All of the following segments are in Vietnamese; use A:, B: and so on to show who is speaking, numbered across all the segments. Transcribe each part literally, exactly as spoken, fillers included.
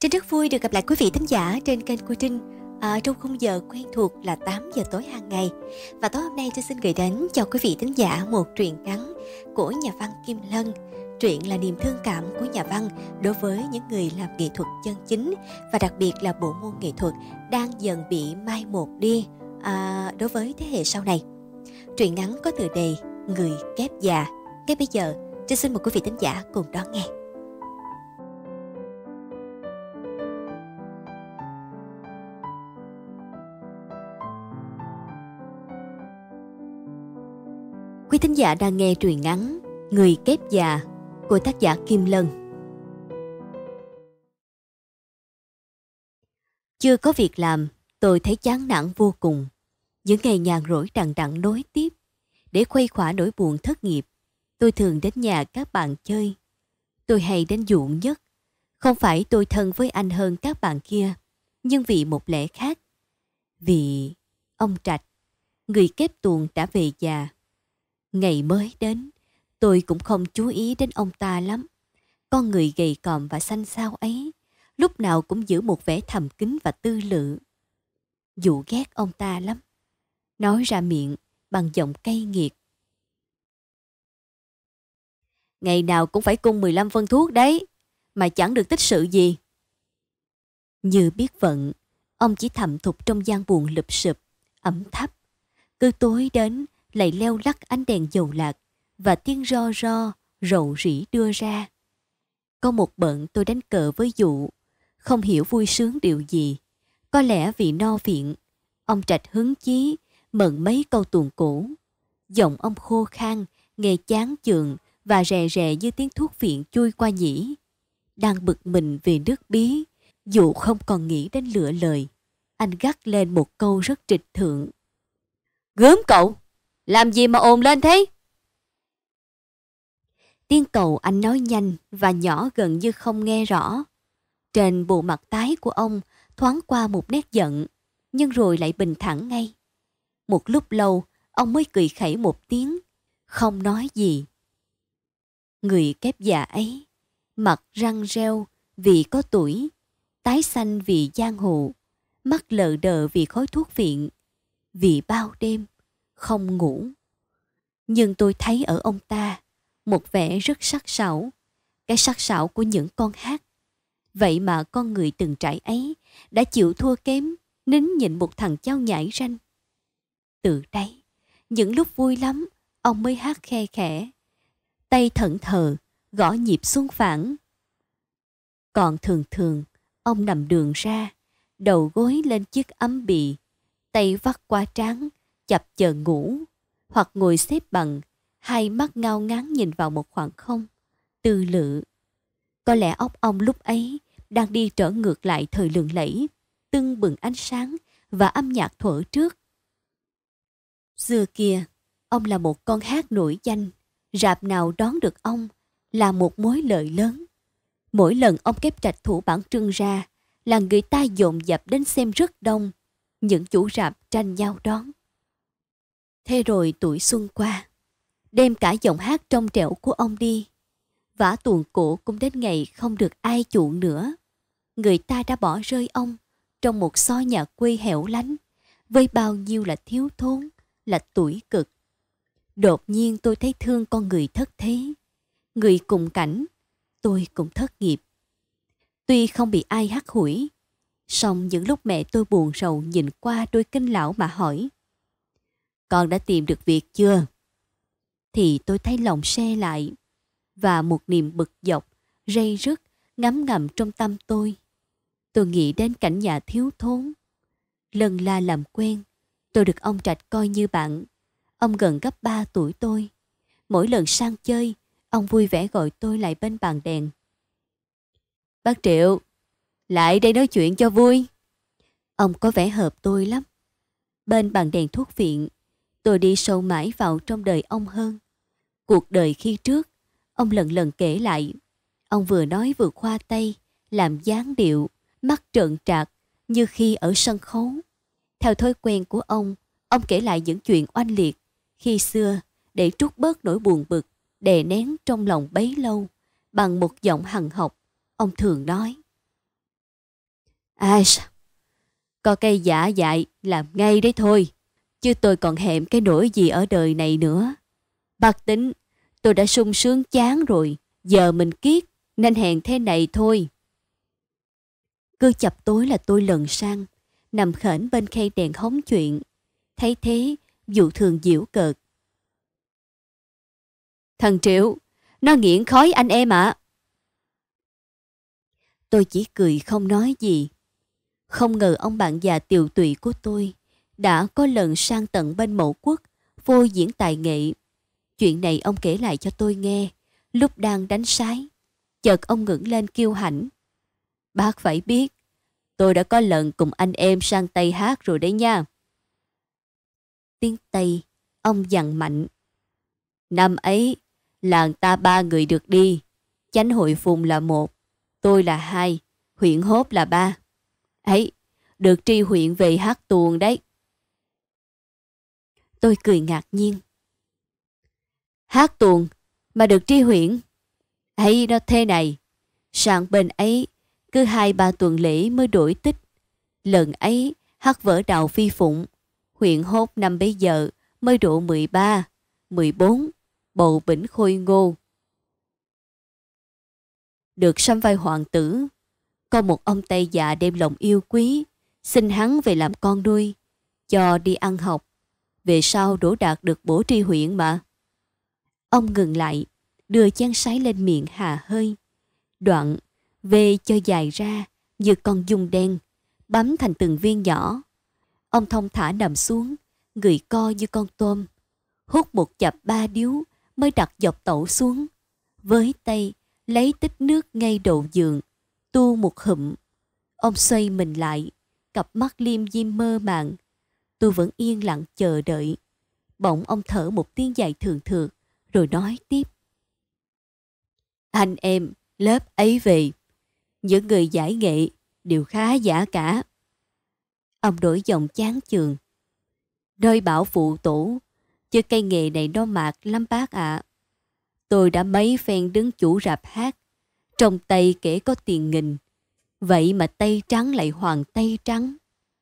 A: Trinh rất vui được gặp lại quý vị thính giả trên kênh của Trinh à, trong khung giờ quen thuộc là tám giờ tối hàng ngày. Và tối hôm nay Trinh xin gửi đến cho quý vị thính giả một truyện ngắn của nhà văn Kim Lân. Truyện là niềm thương cảm của nhà văn đối với những người làm nghệ thuật chân chính, và đặc biệt là bộ môn nghệ thuật đang dần bị mai một đi à, đối với thế hệ sau này. Truyện ngắn có tựa đề Người kép già. Ngay bây giờ Trinh xin mời quý vị thính giả cùng đón nghe. Quý thính giả đang nghe truyện ngắn Người kép già của tác giả Kim Lân. Chưa có việc làm, tôi thấy chán nản vô cùng. Những ngày nhàn rỗi đằng đẵng nối tiếp. Để khuây khỏa nỗi buồn thất nghiệp, tôi thường đến nhà các bạn chơi. Tôi hay đến Dụn nhất. Không phải tôi thân với anh hơn các bạn kia, nhưng vì một lẽ khác. Vì ông Trạch, người kép tuồng đã về già. Ngày mới đến, tôi cũng không chú ý đến ông ta lắm. Con người gầy còm và xanh xao ấy, lúc nào cũng giữ một vẻ thầm kín và tư lự. Dụ ghét ông ta lắm. Nói ra miệng bằng giọng cay nghiệt. Ngày nào cũng phải cung mười lăm phân thuốc đấy, mà chẳng được tích sự gì. Như biết vận, ông chỉ thầm thục trong gian buồn lụp sụp, ẩm thấp. Cứ tối đến, lại leo lắc ánh đèn dầu lạc và tiếng ro ro, rầu rĩ đưa ra. Có một bận tôi đánh cờ với Dụ, không hiểu vui sướng điều gì. Có lẽ vì no viện, ông Trạch hứng chí, mận mấy câu tuồng cổ. Giọng ông khô khan, nghe chán chường và rè rè như tiếng thuốc viện chui qua nhĩ. Đang bực mình về nước bí, Dụ không còn nghĩ đến lựa lời. Anh gắt lên một câu rất trịch thượng. Gớm cậu! Làm gì mà ồn lên thế? Tiếng cầu anh nói nhanh và nhỏ gần như không nghe rõ. Trên bộ mặt tái của ông thoáng qua một nét giận, nhưng rồi lại bình thản ngay. Một lúc lâu, ông mới cười khẩy một tiếng, không nói gì. Người kép già ấy, mặt răng reo vì có tuổi, tái xanh vì giang hồ, mắt lờ đờ vì khói thuốc viện, vì bao đêm không ngủ. Nhưng tôi thấy ở ông ta một vẻ rất sắc sảo, cái sắc sảo của những con hát. Vậy mà con người từng trải ấy đã chịu thua kém, nín nhịn một thằng cháu nhãi ranh. Từ đây, những lúc vui lắm, ông mới hát khe khẽ, tay thẫn thờ, gõ nhịp xuân phẳng. Còn thường thường, ông nằm đường ra, đầu gối lên chiếc ấm bì, tay vắt qua trán, chập chờn ngủ, hoặc ngồi xếp bằng, hai mắt ngao ngán nhìn vào một khoảng không, tư lự. Có lẽ óc ông lúc ấy đang đi trở ngược lại thời lừng lẫy, tưng bừng ánh sáng và âm nhạc thuở trước. Xưa kia, ông là một con hát nổi danh, rạp nào đón được ông là một mối lợi lớn. Mỗi lần ông kép trạch thủ bản trưng ra là người ta dồn dập đến xem rất đông, những chủ rạp tranh nhau đón. Thế rồi tuổi xuân qua, đem cả giọng hát trong trẻo của ông đi. Vả tuồng cổ cũng đến ngày không được ai chuộng nữa. Người ta đã bỏ rơi ông trong một xó nhà quê hẻo lánh, với bao nhiêu là thiếu thốn, là tủi cực. Đột nhiên tôi thấy thương con người thất thế. Người cùng cảnh, tôi cũng thất nghiệp. Tuy không bị ai hắt hủi, song những lúc mẹ tôi buồn rầu nhìn qua đôi kinh lão mà hỏi: Con đã tìm được việc chưa? Thì tôi thấy lòng se lại, và một niềm bực dọc, rây rứt ngấm ngầm trong tâm tôi. Tôi nghĩ đến cảnh nhà thiếu thốn. Lần la làm quen, tôi được ông Trạch coi như bạn. Ông gần gấp ba tuổi tôi. Mỗi lần sang chơi, ông vui vẻ gọi tôi lại bên bàn đèn. Bác Triệu, lại đây nói chuyện cho vui. Ông có vẻ hợp tôi lắm. Bên bàn đèn thuốc viện, tôi đi sâu mãi vào trong đời ông hơn. Cuộc đời khi trước, ông lần lần kể lại. Ông vừa nói vừa khoa tay, làm dáng điệu, mắt trợn trạc như khi ở sân khấu. Theo thói quen của ông, ông kể lại những chuyện oanh liệt khi xưa để trút bớt nỗi buồn bực đè nén trong lòng bấy lâu. Bằng một giọng hằn học, ông thường nói: Ai sao? Có cây giả dại làm ngay đấy thôi. Chứ tôi còn hẹn cái nỗi gì ở đời này nữa. Bác tính, tôi đã sung sướng chán rồi. Giờ mình kiết, nên hẹn thế này thôi. Cứ chập tối là tôi lần sang, nằm khểnh bên khay đèn hóng chuyện. Thấy thế, Dụ Thường giễu cợt. Thằng Triệu, nó nghiện khói anh em ạ. Tôi chỉ cười không nói gì. Không ngờ ông bạn già tiều tụy của tôi đã có lần sang tận bên Mậu Quốc phô diễn tài nghệ. Chuyện này ông kể lại cho tôi nghe lúc đang đánh sái. Chợt ông ngẩng lên kiêu hãnh. Bác phải biết, tôi đã có lần cùng anh em sang Tây hát rồi đấy nha. Tiếng Tây, ông dằn mạnh. Năm ấy, làng ta ba người được đi. Chánh hội Phùng là một, tôi là hai, huyện Hốt là ba. Ấy, được tri huyện về hát tuồng đấy. Tôi cười ngạc nhiên. Hát tuồng mà được tri huyện? Ấy, nó thế này. Sang bên ấy, cứ hai ba tuần lễ mới đổi tích. Lần ấy, hát vở Đào Phi Phụng. Huyện Hốt năm bấy giờ mới độ mười ba, mười bốn, bầu bỉnh khôi ngô. Được sắm vai hoàng tử. Có một ông Tây già đem lòng yêu quý, xin hắn về làm con nuôi, cho đi ăn học. Về sau đỗ đạt được bổ tri huyện mà. Ông ngừng lại, đưa chén sái lên miệng hà hơi. Đoạn, về cho dài ra như con dung đen, bắm thành từng viên nhỏ. Ông thong thả nằm xuống, người co như con tôm. Hút một chập ba điếu mới đặt dọc tẩu xuống. Với tay, lấy tích nước ngay đầu giường, tu một hụm. Ông xoay mình lại, cặp mắt liêm diêm mơ màng. Tôi vẫn yên lặng chờ đợi. Bỗng ông thở một tiếng dài thường thượt, rồi nói tiếp. Anh em lớp ấy về, những người giải nghệ đều khá giả cả. Ông đổi giọng chán chường. Đôi bảo phụ tổ, chứ cây nghề này nó mạt lắm bác ạ. À. Tôi đã mấy phen đứng chủ rạp hát, trong tay kể có tiền nghìn. Vậy mà tay trắng lại hoàng tay trắng.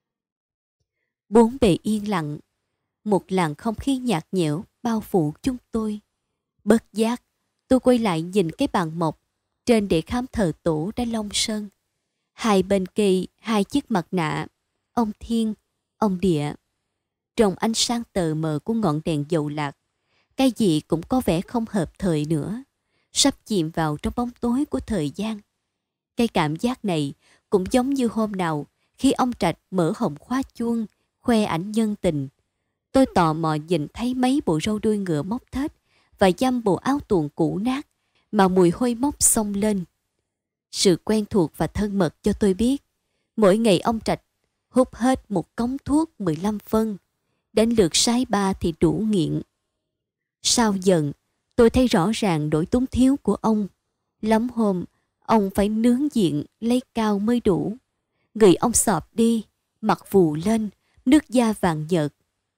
A: Bốn bề yên lặng, một làn không khí nhạt nhẽo bao phủ chúng tôi. Bất giác, tôi quay lại nhìn cái bàn mộc trên để khám thờ tổ đã long sơn. Hai bên kê hai chiếc mặt nạ, ông Thiên, ông Địa. Trong ánh sáng tờ mờ của ngọn đèn dầu lạc, cái gì cũng có vẻ không hợp thời nữa, sắp chìm vào trong bóng tối của thời gian. Cái cảm giác này cũng giống như hôm nào khi ông Trạch mở hòm khóa chuông, khoe ảnh nhân tình. Tôi tò mò nhìn thấy mấy bộ râu đuôi ngựa móc thết và dăm bộ áo tuồng cũ nát mà mùi hôi mốc xông lên. Sự quen thuộc và thân mật cho tôi biết, mỗi ngày ông Trạch hút hết một cống thuốc mười lăm phân, đến lượt sái ba thì đủ nghiện. Sau dần, tôi thấy rõ ràng nỗi túng thiếu của ông. Lắm hôm, ông phải nướng diện lấy cao mới đủ. Người ông xọp đi, mặt vù lên, nước da vàng nhợt.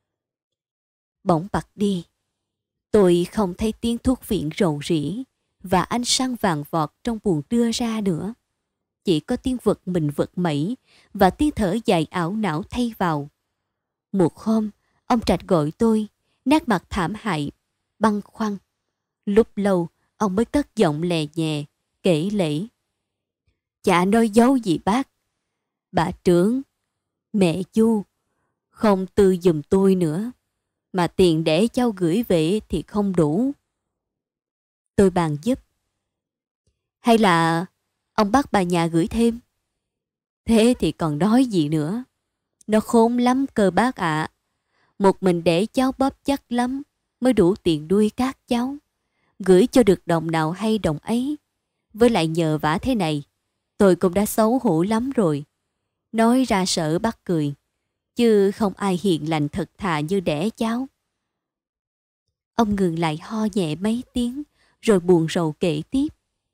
A: Bỗng bặt đi. Tôi không thấy tiếng thuốc viện rầu rĩ và ánh sáng vàng vọt trong buồng đưa ra nữa. Chỉ có tiếng vật mình vật mẩy và tiếng thở dài ảo não thay vào. Một hôm, ông Trạch gọi tôi, nét mặt thảm hại, băn khoăn. Lúc lâu, ông mới cất giọng lè nhẹ, kể lể. Chả nói dấu gì bác. Bà trưởng, mẹ chu, không tư giùm tôi nữa. Mà tiền để cháu gửi về thì không đủ. Tôi bàn giúp. Hay là ông bắt bà nhà gửi thêm? Thế thì còn nói gì nữa. Nó khốn lắm cơ bác ạ. À. Một mình để cháu bóp chắc lắm mới đủ tiền nuôi các cháu. Gửi cho được đồng nào hay đồng ấy. Với lại nhờ vả thế này, tôi cũng đã xấu hổ lắm rồi. Nói ra sợ bác cười. Chứ không ai hiền lành thật thà như đẻ cháu. Ông ngừng lại ho nhẹ mấy tiếng, rồi buồn rầu kể tiếp.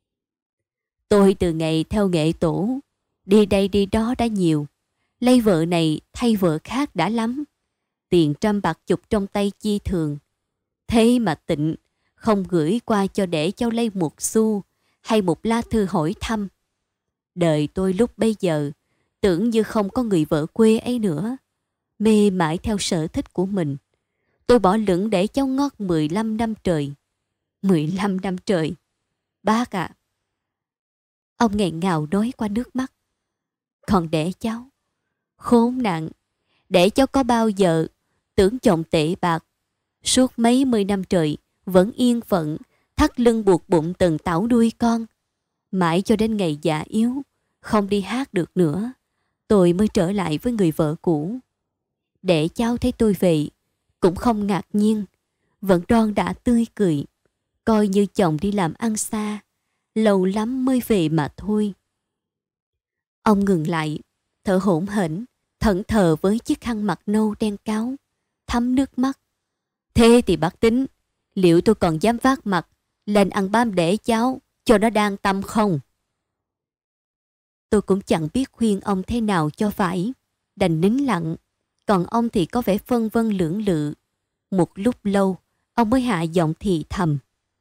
A: Tôi từ ngày theo nghệ tổ, đi đây đi đó đã nhiều. Lấy vợ này thay vợ khác đã lắm. Tiền trăm bạc chục trong tay chi thường. Thế mà Tịnh không gửi qua cho để cháu lấy một xu hay một lá thư hỏi thăm. Đời tôi lúc bây giờ tưởng như không có người vợ quê ấy nữa. Mê mãi theo sở thích của mình. Tôi bỏ lửng để cháu ngót mười lăm năm trời. mười lăm năm trời. Bác ạ. À. Ông nghẹn ngào nói qua nước mắt. Còn để cháu. Khốn nạn. Để cháu có bao giờ tưởng chồng tệ bạc. Suốt mấy mươi năm trời vẫn yên phận thắt lưng buộc bụng từng tảo đuôi con. Mãi cho đến ngày già yếu, không đi hát được nữa, tôi mới trở lại với người vợ cũ. Để cháu thấy tôi về, cũng không ngạc nhiên, vẫn đon đã tươi cười, coi như chồng đi làm ăn xa, lâu lắm mới về mà thôi. Ông ngừng lại, thở hổn hển, thẫn thờ với chiếc khăn mặt nâu đen cáo, thấm nước mắt. Thế thì bác tính, liệu tôi còn dám vác mặt lên ăn bám để cháu cho nó đang tâm không? Tôi cũng chẳng biết khuyên ông thế nào cho phải, đành nín lặng. Còn ông thì có vẻ phân vân lưỡng lự. Một lúc lâu, ông mới hạ giọng thì thầm.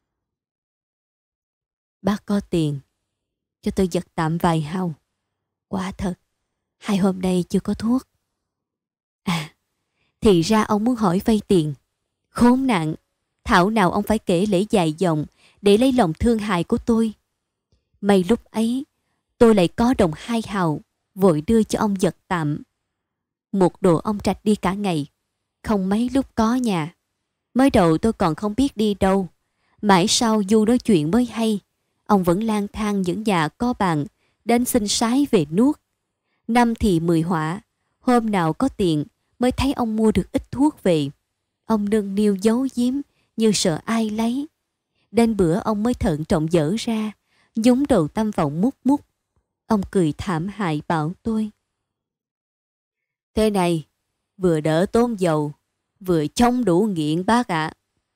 A: Bác có tiền, cho tôi giật tạm vài hào. Quả thật, hai hôm nay chưa có thuốc. À, thì ra ông muốn hỏi vay tiền. Khốn nạn, thảo nào ông phải kể lễ dài dòng để lấy lòng thương hại của tôi. May lúc ấy, tôi lại có đồng hai hào, vội đưa cho ông giật tạm. Một đồ ông Trạch đi cả ngày, không mấy lúc có nhà. Mới đầu tôi còn không biết đi đâu. Mãi sau Du nói chuyện mới hay, ông vẫn lang thang những nhà có bàn, đến xin sái về nuốt. Năm thì mười họa, hôm nào có tiền mới thấy ông mua được ít thuốc về. Ông nâng niu giấu giếm như sợ ai lấy. Đến bữa ông mới thận trọng dở ra, nhúng đầu tâm vọng mút mút. Ông cười thảm hại bảo tôi. Thế này, vừa đỡ tốn dầu, vừa chống đủ nghiện bác ạ. À.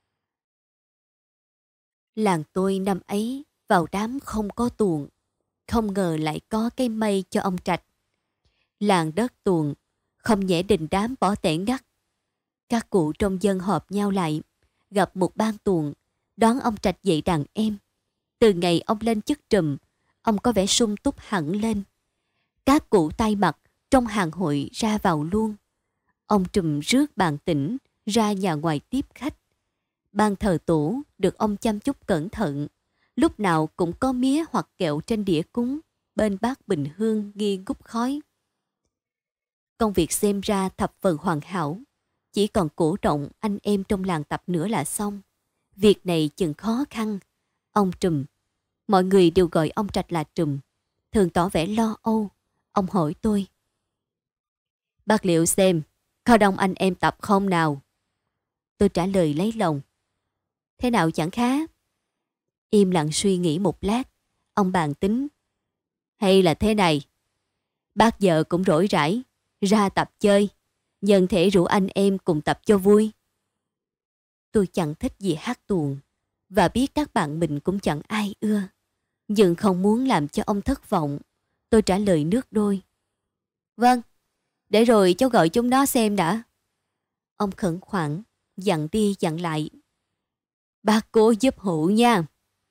A: Làng tôi năm ấy vào đám không có tuồng, không ngờ lại có cây mây cho ông Trạch. Làng đất tuồng, không nhẽ đình đám bỏ tẻ ngắt. Các cụ trong dân họp nhau lại, gặp một ban tuồng, đón ông Trạch dạy đàn em. Từ ngày ông lên chức trùm, ông có vẻ sung túc hẳn lên. Các cụ tay mặt trong hàng hội ra vào luôn. Ông trùm rước bàn tỉnh ra nhà ngoài tiếp khách. Ban thờ tổ được ông chăm chút cẩn thận. Lúc nào cũng có mía hoặc kẹo trên đĩa cúng, bên bát bình hương nghi ngút khói. Công việc xem ra thập phần hoàn hảo. Chỉ còn cổ động anh em trong làng tập nữa là xong. Việc này chừng khó khăn. Ông trùm, mọi người đều gọi ông Trạch là trùm, thường tỏ vẻ lo âu. Ông hỏi tôi. Bác liệu xem, có đông anh em tập không nào? Tôi trả lời lấy lòng. Thế nào chẳng khá. Im lặng suy nghĩ một lát, ông bàn tính. Hay là thế này, bác giờ cũng rỗi rãi, ra tập chơi, nhân thể rủ anh em cùng tập cho vui. Tôi chẳng thích gì hát tuồng, và biết các bạn mình cũng chẳng ai ưa. Nhưng không muốn làm cho ông thất vọng, tôi trả lời nước đôi. Vâng, để rồi cháu gọi chúng nó xem đã. Ông khẩn khoản, dặn đi dặn lại. Bác cố giúp hộ nha.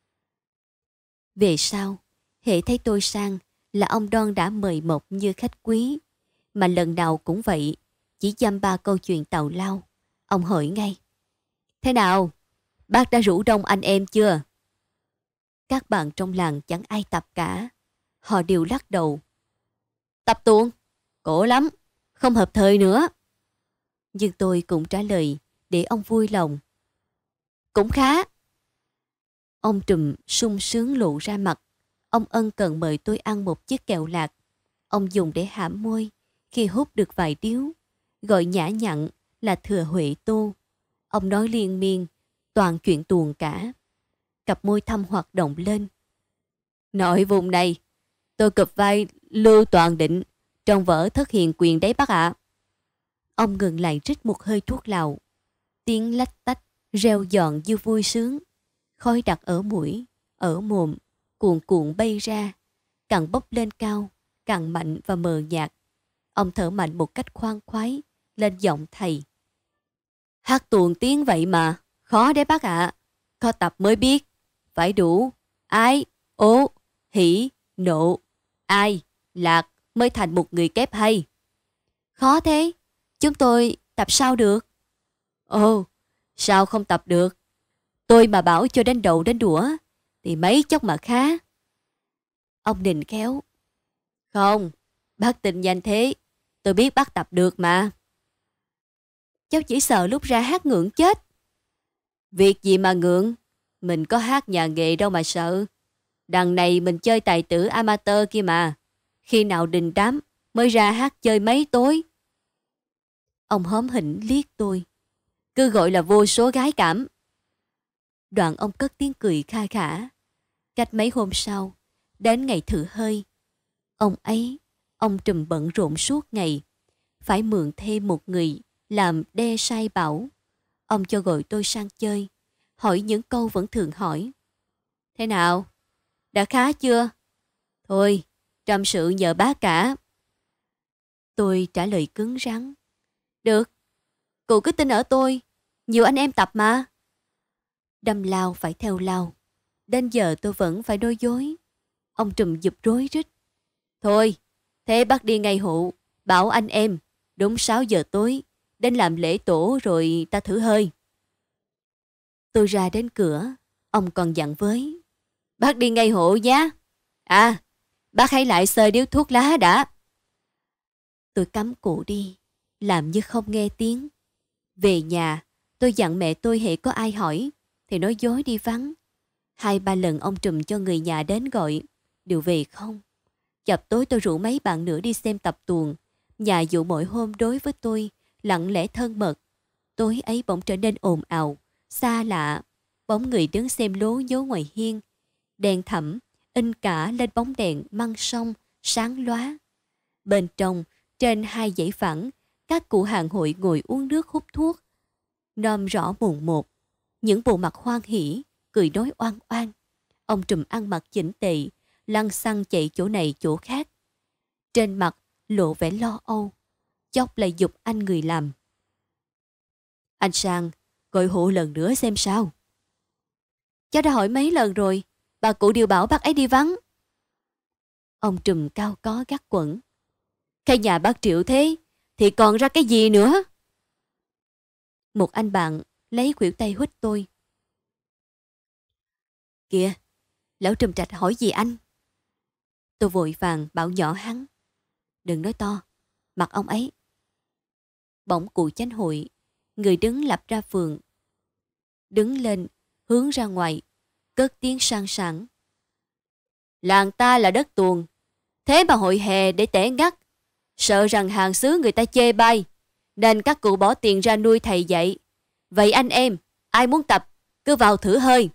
A: Về sau, hễ thấy tôi sang là ông Đoan đã mời mọc như khách quý. Mà lần nào cũng vậy, chỉ dăm ba câu chuyện tào lao. Ông hỏi ngay. Thế nào? Bác đã rủ đông anh em chưa? Các bạn trong làng chẳng ai tập cả. Họ đều lắc đầu. Tập tuồng? Cổ lắm, không hợp thời nữa. Nhưng tôi cũng trả lời để ông vui lòng. Cũng khá. Ông trùm sung sướng lộ ra mặt. Ông ân cần mời tôi ăn một chiếc kẹo lạc. Ông dùng để hãm môi khi hút được vài điếu, gọi nhã nhặn là thừa huệ tô. Ông nói liên miên, toàn chuyện tuồng cả. Cặp môi thâm hoạt động lên. Nội vùng này, tôi cụp vai Lưu Toàn Định trong vở Thất Hiền Quyền đấy bác ạ. Ông ngừng lại rít một hơi thuốc lào. Tiếng lách tách, reo giòn như vui sướng. Khói đặc ở mũi, ở mồm, cuồn cuộn bay ra, càng bốc lên cao, càng mạnh và mờ nhạt. Ông thở mạnh một cách khoan khoái, lên giọng thầy. Hát tuồng tiếng vậy mà, khó đấy bác ạ. À. Có tập mới biết, phải đủ ái, ố, hỉ, nộ, ai, lạc, mới thành một người kép hay. Khó thế, chúng tôi tập sao được? Ồ, sao không tập được? Tôi mà bảo cho đến đầu đến đũa thì mấy chốc mà khá. Ông Đình khéo. Không, bác tin nhanh thế. Tôi biết bác tập được mà. Cháu chỉ sợ lúc ra hát ngượng chết. Việc gì mà ngượng? Mình có hát nhà nghề đâu mà sợ. Đằng này mình chơi tài tử amateur kia mà. Khi nào đình đám mới ra hát chơi mấy tối. Ông hóm hỉnh liếc tôi. Cứ gọi là vô số gái cảm. Đoạn ông cất tiếng cười kha khả. Cách mấy hôm sau, đến ngày thử hơi, ông ấy, ông Trùm bận rộn suốt ngày. Phải mượn thêm một người làm đe sai bảo. Ông cho gọi tôi sang chơi, hỏi những câu vẫn thường hỏi. Thế nào? Đã khá chưa? Thôi, trăm sự nhờ bác cả. Tôi trả lời cứng rắn. Được, cụ cứ tin ở tôi. Nhiều anh em tập mà. Đâm lao phải theo lao. Đến giờ tôi vẫn phải nói dối. Ông Trùm giục rối rít. Thôi, thế bác đi ngay hộ. Bảo anh em, đúng sáu giờ tối, đến làm lễ tổ rồi ta thử hơi. Tôi ra đến cửa, ông còn dặn với. Bác đi ngay hộ nhé. À, bác hãy lại xơi điếu thuốc lá đã. Tôi cắm cụ đi, làm như không nghe tiếng. Về nhà, tôi dặn mẹ tôi hễ có ai hỏi, thì nói dối đi vắng. Hai ba lần ông Trùm cho người nhà đến gọi, đều về không. Chập tối tôi rủ mấy bạn nữa đi xem tập tuồng. Nhà dụ mỗi hôm đối với tôi lặng lẽ thân mật. Tối ấy bỗng trở nên ồn ào, xa lạ. Bóng người đứng xem lố nhố ngoài hiên. Đèn thẫm in cả lên bóng đèn măng sông sáng lóa. Bên trong, trên hai dãy phẳng, các cụ hàng hội ngồi uống nước hút thuốc. Nom rõ mồn một, những bộ mặt hoan hỉ, cười nói oan oan. Ông Trùm ăn mặc chỉnh tề, lăng xăng chạy chỗ này chỗ khác. Trên mặt lộ vẻ lo âu, chốc lại giục anh người làm. Anh sang, gọi hộ lần nữa xem sao. Cháu đã hỏi mấy lần rồi, bà cụ đều bảo bác ấy đi vắng. Ông Trùm cao có gắt quẩn. Cái nhà bác Triệu thế, thì còn ra cái gì nữa? Một anh bạn lấy khuỷu tay huýt tôi. Kìa, lão Trùm Trạch hỏi gì anh? Tôi vội vàng bảo nhỏ hắn. Đừng nói to, mặt ông ấy. Bỗng cụ chánh hội, người đứng lập ra phường. Đứng lên, hướng ra ngoài, cất tiếng sang sảng. Làng ta là đất tuồng, thế mà hội hè để tẻ ngắt. Sợ rằng hàng xứ người ta chê bai, nên các cụ bỏ tiền ra nuôi thầy dạy. Vậy anh em, ai muốn tập, cứ vào thử hơi.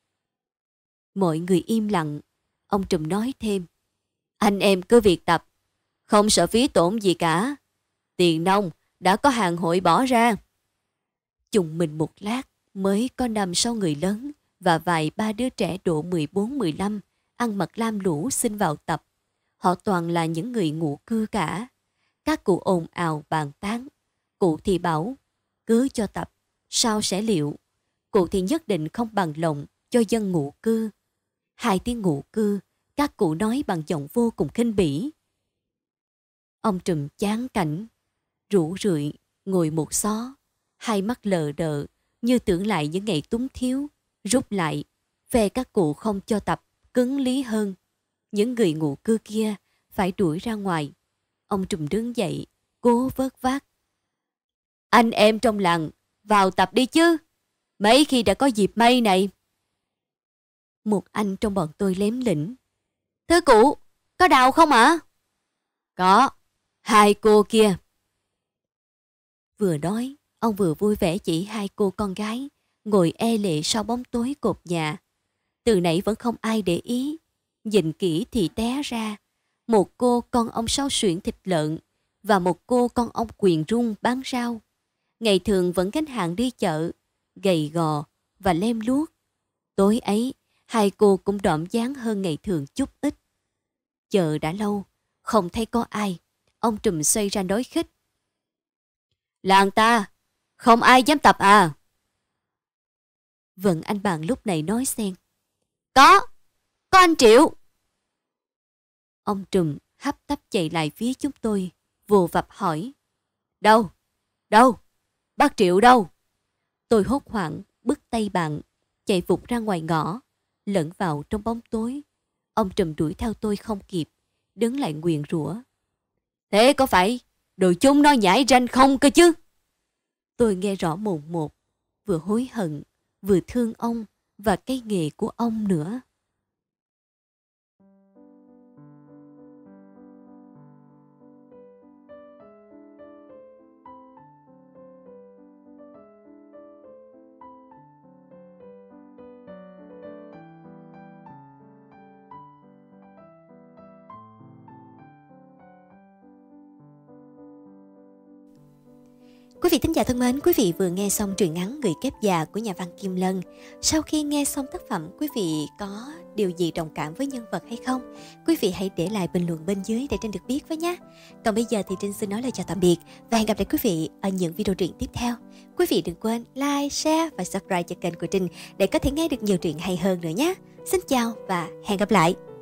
A: Mọi người im lặng. Ông Trùm nói thêm. Anh em cứ việc tập, không sợ phí tổn gì cả. Tiền nông đã có hàng hội bỏ ra. Chùng mình một lát, mới có năm sáu người lớn và vài ba đứa trẻ độ mười bốn mười lăm ăn mặc lam lũ xin vào tập. Họ toàn là những người ngụ cư cả. Các cụ ồn ào bàn tán. Cụ thì bảo, cứ cho tập, sao sẽ liệu. Cụ thì nhất định không bằng lòng cho dân ngụ cư. Hai tiếng ngụ cư, các cụ nói bằng giọng vô cùng khinh bỉ. Ông Trùm chán cảnh, rủ rượi, ngồi một xó, hai mắt lờ đờ, như tưởng lại những ngày túng thiếu, rút lại, về các cụ không cho tập, cứng lý hơn. Những người ngụ cư kia phải đuổi ra ngoài. Ông Trùm đứng dậy, cố vớt vát. Anh em trong làng, vào tập đi chứ. Mấy khi đã có dịp may này. Một anh trong bọn tôi lém lĩnh. Thưa cụ, có đào không ạ? Có, hai cô kia. Vừa nói, ông vừa vui vẻ chỉ hai cô con gái, ngồi e lệ sau bóng tối cột nhà. Từ nãy vẫn không ai để ý. Nhìn kỹ thì té ra, một cô con ông Sáu Xuyển thịt lợn và một cô con ông Quyền Rung bán rau. Ngày thường vẫn gánh hàng đi chợ, gầy gò và lem luốc. Tối ấy, hai cô cũng đỏm dáng hơn ngày thường chút ít. Chờ đã lâu, không thấy có ai. Ông Trùm xoay ra nói khích. Làng ta, không ai dám tập à? Vâng, anh bạn lúc này nói xen. Có, có anh Triệu. Ông Trùm hấp tấp chạy lại phía chúng tôi, vồ vập hỏi. Đâu? Đâu? Bác Triệu đâu? Tôi hốt hoảng bứt tay bạn, chạy vụt ra ngoài ngõ, lẫn vào trong bóng tối. Ông Trùm đuổi theo tôi không kịp, đứng lại nguyền rủa. Thế có phải đồ chung nó nhảy ranh không cơ chứ? Tôi nghe rõ mồn một, vừa hối hận, vừa thương ông và cái nghề của ông nữa. Quý vị thính giả thân mến, quý vị vừa nghe xong truyện ngắn Người Kép Già của nhà văn Kim Lân. Sau khi nghe xong tác phẩm, quý vị có điều gì đồng cảm với nhân vật hay không? Quý vị hãy để lại bình luận bên dưới để Trinh được biết với nhé. Còn bây giờ thì Trinh xin nói lời chào tạm biệt và hẹn gặp lại quý vị ở những video truyện tiếp theo. Quý vị đừng quên like, share và subscribe cho kênh của Trinh để có thể nghe được nhiều truyện hay hơn nữa nhé. Xin chào và hẹn gặp lại.